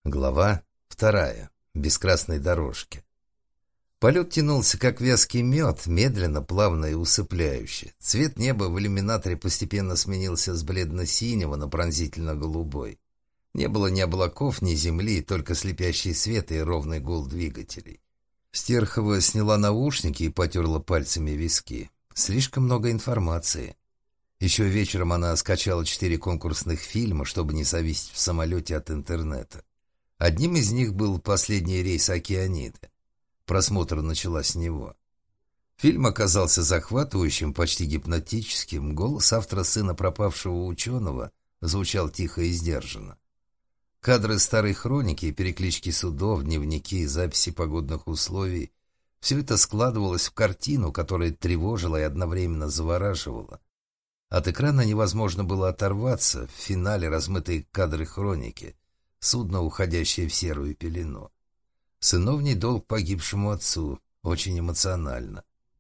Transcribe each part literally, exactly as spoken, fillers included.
Глава вторая. Без красной дорожки. Полет тянулся, как вязкий мед, медленно, плавно и усыпляюще. Цвет неба в иллюминаторе постепенно сменился с бледно-синего на пронзительно-голубой. Не было ни облаков, ни земли, только слепящий свет и ровный гул двигателей. Стерхова сняла наушники и потерла пальцами виски. Слишком много информации. Еще вечером она скачала четыре конкурсных фильма, чтобы не зависеть в самолете от интернета. Одним из них был «Последний рейс Океаниды». Просмотр начала с него. Фильм оказался захватывающим, почти гипнотическим. Голос автора, сына пропавшего ученого, звучал тихо и сдержанно. Кадры старой хроники, переклички судов, дневники, записи погодных условий — все это складывалось в картину, которая тревожила и одновременно завораживала. От экрана невозможно было оторваться, в финале размытые кадры хроники, судно, уходящее в серую пелену. Сыновний долг погибшему отцу, очень эмоционально.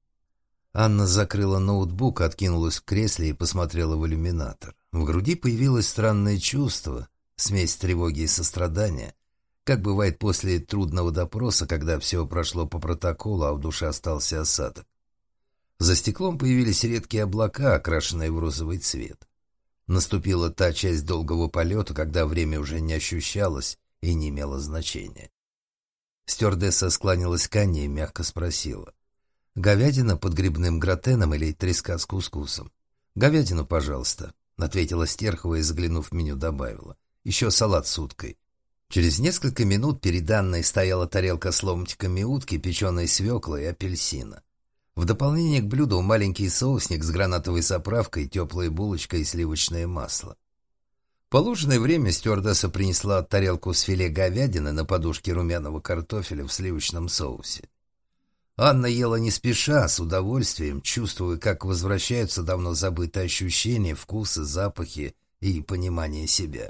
Анна закрыла ноутбук, откинулась в кресле и посмотрела в иллюминатор. В груди появилось странное чувство, смесь тревоги и сострадания, как бывает после трудного допроса, когда все прошло по протоколу, а в душе остался осадок. За стеклом появились редкие облака, окрашенные в розовый цвет. Наступила та часть долгого полета, когда время уже не ощущалось и не имело значения. Стюардесса склонилась к Анне и мягко спросила: «Говядина под грибным гратеном или треска с кускусом?» «Говядину, пожалуйста», — ответила Стерхова и, заглянув в меню, добавила: «Еще салат с уткой». Через несколько минут перед Анной стояла тарелка с ломтиками утки, печеной свеклы и апельсина. В дополнение к блюду маленький соусник с гранатовой заправкой, теплая булочка и сливочное масло. В положенное время стюардесса принесла тарелку с филе говядины на подушке румяного картофеля в сливочном соусе. Анна ела не спеша, с удовольствием, чувствуя, как возвращаются давно забытые ощущения, вкусы, запахи и понимание себя.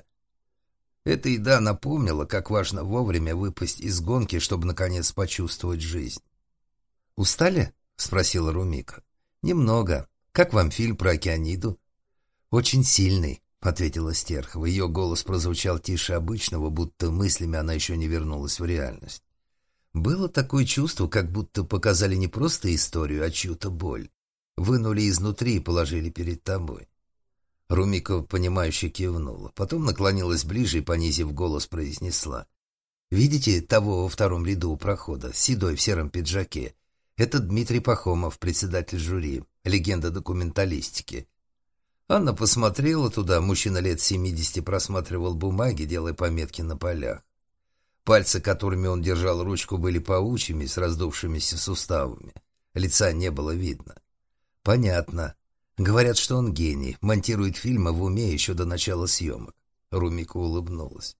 Эта еда напомнила, как важно вовремя выпасть из гонки, чтобы наконец почувствовать жизнь. «Устали?» — спросила Румика. «Немного. Как вам фильм про Океаниду?» «Очень сильный», — ответила Стерхова. Ее голос прозвучал тише обычного, будто мыслями она еще не вернулась в реальность. Было такое чувство, как будто показали не просто историю, а чью-то боль. Вынули изнутри и положили перед тобой. Румика, понимающе кивнула. Потом наклонилась ближе и, понизив голос, произнесла: «Видите того во втором ряду у прохода, седой в сером пиджаке? Это Дмитрий Пахомов, председатель жюри, легенда документалистики». Анна посмотрела туда. Мужчина лет семидесяти просматривал бумаги, делая пометки на полях. Пальцы, которыми он держал ручку, были паучьими, с раздувшимися суставами. Лица не было видно. «Понятно. Говорят, что он гений, монтирует фильмы в уме еще до начала съемок». Румика улыбнулась.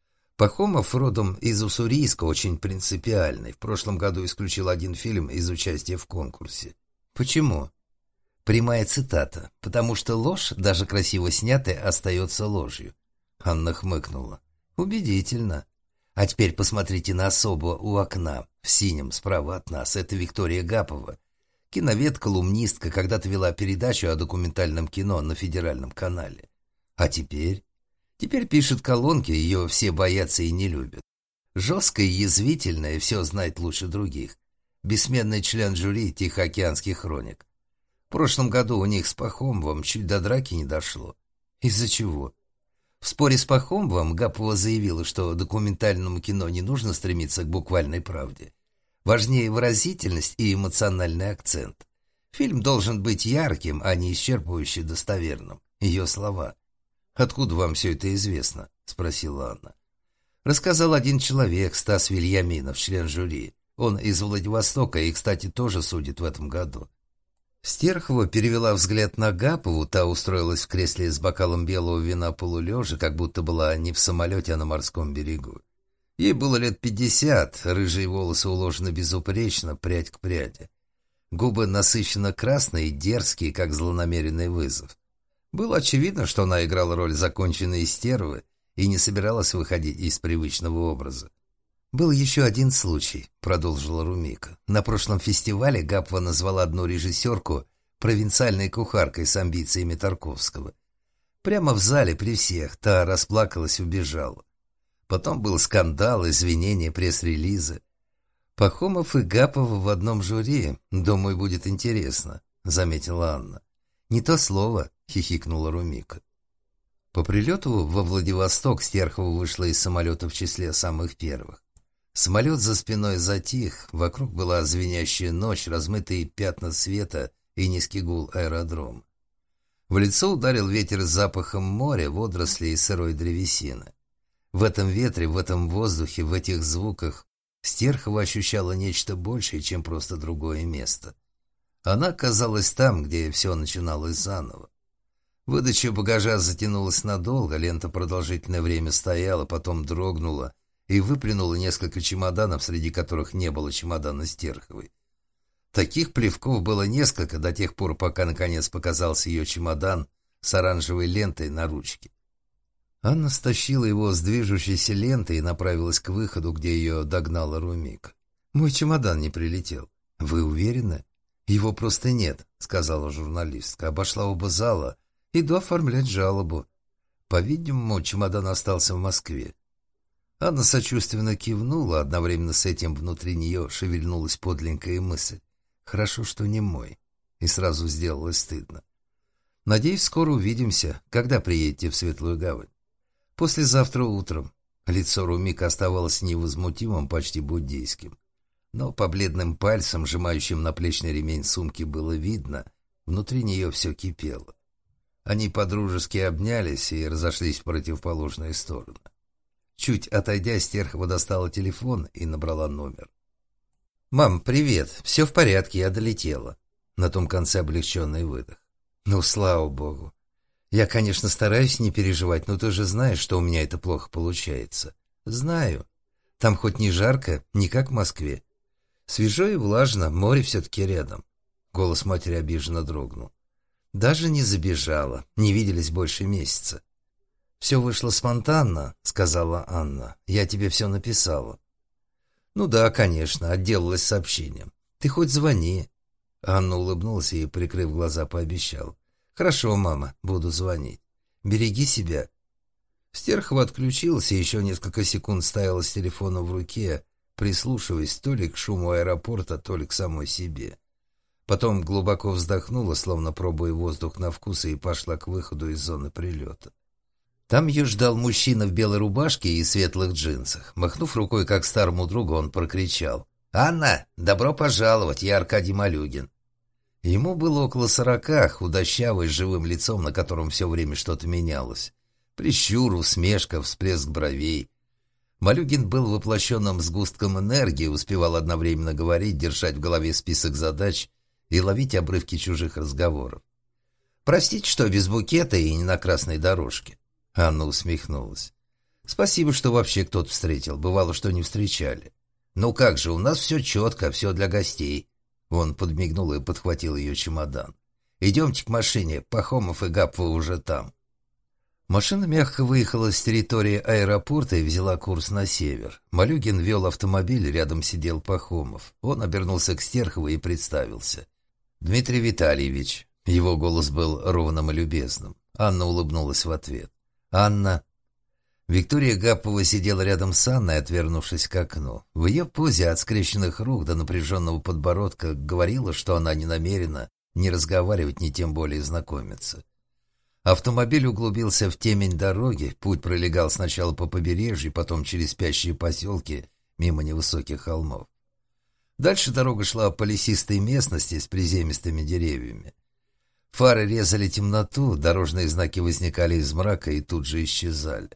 Пахомов родом из Уссурийска, очень принципиальный. В прошлом году исключил один фильм из участия в конкурсе. Почему? Прямая цитата. «Потому что ложь, даже красиво снятая, остается ложью». Анна хмыкнула. «Убедительно. А теперь посмотрите на особу у окна, в синем, справа от нас. Это Виктория Гапова. Киновед, колумнистка, когда-то вела передачу о документальном кино на федеральном канале. А теперь? Теперь пишет колонки, ее все боятся и не любят. Жесткая и язвительная, все знает лучше других. Бессменный член жюри Тихоокеанских хроник. В прошлом году у них с Пахомовым чуть до драки не дошло. Из-за чего? В споре с Пахомовым Гапова заявила, что документальному кино не нужно стремиться к буквальной правде. Важнее выразительность и эмоциональный акцент. Фильм должен быть ярким, а не исчерпывающе достоверным. Ее слова. «Откуда вам все это известно?» — спросила Анна. Рассказал один человек, Стас Вильяминов, член жюри. Он из Владивостока и, кстати, тоже судит в этом году. Стерхова перевела взгляд на Гапову, та устроилась в кресле с бокалом белого вина полулежа, как будто была не в самолете, а на морском берегу. Ей было лет пятьдесят, рыжие волосы уложены безупречно, прядь к пряди. Губы насыщенно красные и дерзкие, как злонамеренный вызов. Было очевидно, что она играла роль законченной стервы и не собиралась выходить из привычного образа. «Был еще один случай», — продолжила Румика. «На прошлом фестивале Гапова назвала одну режиссерку провинциальной кухаркой с амбициями Тарковского. Прямо в зале при всех та расплакалась и убежала. Потом был скандал, извинения, пресс-релизы. Пахомов и Гапова в одном жюри. Думаю, будет интересно, заметила Анна. Не то слово, хихикнула Румика. По прилету во Владивосток Стерхова вышла из самолета в числе самых первых. Самолет за спиной затих, вокруг была звенящая ночь, размытые пятна света и низкий гул аэродрома. В лицо ударил ветер с запахом моря, водорослей и сырой древесины. В этом ветре, в этом воздухе, в этих звуках Стерхова ощущала нечто большее, чем просто другое место. Она оказалась там, где все начиналось заново. Выдача багажа затянулась надолго, лента продолжительное время стояла, потом дрогнула и выплюнула несколько чемоданов, среди которых не было чемодана Стерховой. Таких плевков было несколько до тех пор, пока наконец показался ее чемодан с оранжевой лентой на ручке. Анна стащила его с движущейся ленты и направилась к выходу, где ее догнала Румика. «Мой чемодан не прилетел. Вы уверены?» «Его просто нет», — сказала журналистка. Обошла оба зала. «Иду оформлять жалобу». По-видимому, чемодан остался в Москве. Анна сочувственно кивнула, одновременно с этим внутри нее шевельнулась подленькая мысль. «Хорошо, что не мой». И сразу сделалось стыдно. «Надеюсь, скоро увидимся. Когда приедете в Светлую Гавань?» «Послезавтра утром». Лицо Румика оставалось невозмутимым, почти буддийским. Но по бледным пальцам, сжимающим наплечный ремень сумки, было видно, внутри нее все кипело. Они подружески обнялись и разошлись в противоположные стороны. Чуть отойдя, Стерхова достала телефон и набрала номер. «Мам, привет. Все в порядке, я долетела». На том конце облегченный выдох. «Ну, слава богу. Я, конечно, стараюсь не переживать, но ты же знаешь, что у меня это плохо получается». «Знаю. Там хоть не жарко, не как в Москве. Свежо и влажно, море все-таки рядом». Голос матери обиженно дрогнул. «Даже не забежала. Не виделись больше месяца». «Все вышло спонтанно», — сказала Анна. «Я тебе все написала». «Ну да, конечно», — отделалась сообщением. «Ты хоть звони». Анна улыбнулась и, прикрыв глаза, пообещала. «Хорошо, мама, буду звонить. Береги себя». Стерхова отключилась и еще несколько секунд стояла с телефоном в руке, прислушиваясь то ли к шуму аэропорта, то ли к самой себе. Потом глубоко вздохнула, словно пробуя воздух на вкус, и пошла к выходу из зоны прилета. Там ее ждал мужчина в белой рубашке и светлых джинсах. Махнув рукой, как старому другу, он прокричал. «Анна, добро пожаловать, я Аркадий Малюгин». Ему было около сорока, худощавый, с живым лицом, на котором все время что-то менялось. Прищур, усмешка, всплеск бровей. Малюгин был воплощенным сгустком энергии, успевал одновременно говорить, держать в голове список задач и ловить обрывки чужих разговоров. «Простите, что без букета и не на красной дорожке». Анна усмехнулась. «Спасибо, что вообще кто-то встретил. Бывало, что не встречали». «Ну как же, у нас все четко, все для гостей». Он подмигнул и подхватил ее чемодан. «Идемте к машине, Пахомов и Гапова уже там». Машина мягко выехала с территории аэропорта и взяла курс на север. Малюгин вел автомобиль, рядом сидел Пахомов. Он обернулся к Стерховой и представился. «Дмитрий Витальевич». Его голос был ровным и любезным. Анна улыбнулась в ответ. «Анна». Виктория Гапова сидела рядом с Анной, отвернувшись к окну. В ее позе от скрещенных рук до напряженного подбородка говорила, что она не намерена ни разговаривать, ни тем более знакомиться. Автомобиль углубился в темень дороги, путь пролегал сначала по побережью, потом через спящие поселки, мимо невысоких холмов. Дальше дорога шла по лесистой местности с приземистыми деревьями. Фары резали темноту, дорожные знаки возникали из мрака и тут же исчезали.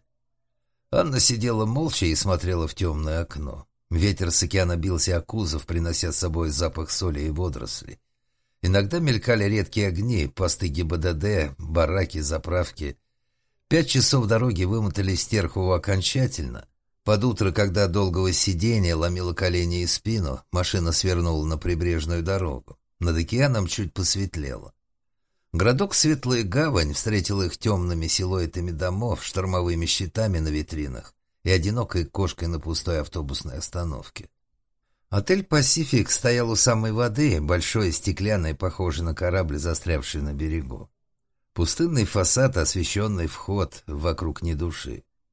Анна сидела молча и смотрела в темное окно. Ветер с океана бился о кузов, принося с собой запах соли и водорослей. Иногда мелькали редкие огни, посты ГИБДД, бараки, заправки. Пять часов дороги вымотали Стерхову окончательно. Под утро, когда долгого сидения ломило колени и спину, машина свернула на прибрежную дорогу. Над океаном чуть посветлело. Городок Светлая Гавань встретил их темными силуэтами домов, штормовыми щитами на витринах и одинокой кошкой на пустой автобусной остановке. Отель «Пасифик» стоял у самой воды, большой, стеклянный, похожий на корабль, застрявший на берегу. Пустынный фасад, освещенный вход, вокруг ни души.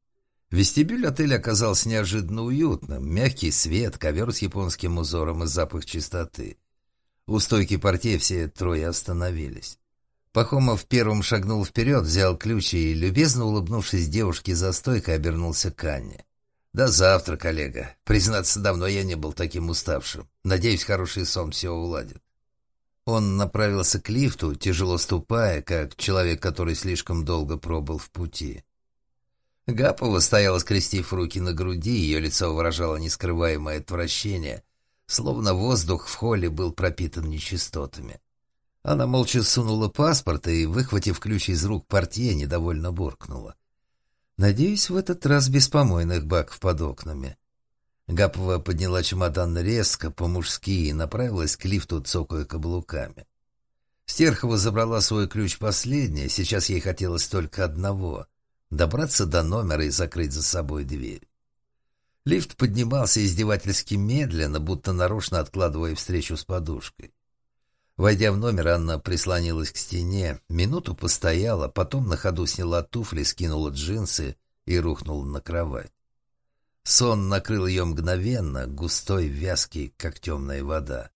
Вестибюль отеля оказался неожиданно уютным. Мягкий свет, ковер с японским узором и запах чистоты. У стойки портье все трое остановились. Пахомов первым шагнул вперед, взял ключ и, любезно улыбнувшись девушке за стойкой, обернулся к Анне. «До завтра, коллега. Признаться, давно я не был таким уставшим. Надеюсь, хороший сон все уладит». Он направился к лифту, тяжело ступая, как человек, который слишком долго пробыл в пути. Гапова стояла, скрестив руки на груди, ее лицо выражало нескрываемое отвращение, словно воздух в холле был пропитан нечистотами. Она молча сунула паспорт и, выхватив ключ из рук портье, недовольно буркнула. «Надеюсь, в этот раз без помойных баков под окнами». Гапова подняла чемодан резко, по-мужски, и направилась к лифту, цокая каблуками. Стерхова забрала свой ключ последней, сейчас ей хотелось только одного — добраться до номера и закрыть за собой дверь. Лифт поднимался издевательски медленно, будто нарочно откладывая встречу с подушкой. Войдя в номер, Анна прислонилась к стене, минуту постояла, потом на ходу сняла туфли, скинула джинсы и рухнула на кровать. Сон накрыл ее мгновенно, густой, вязкий, как темная вода.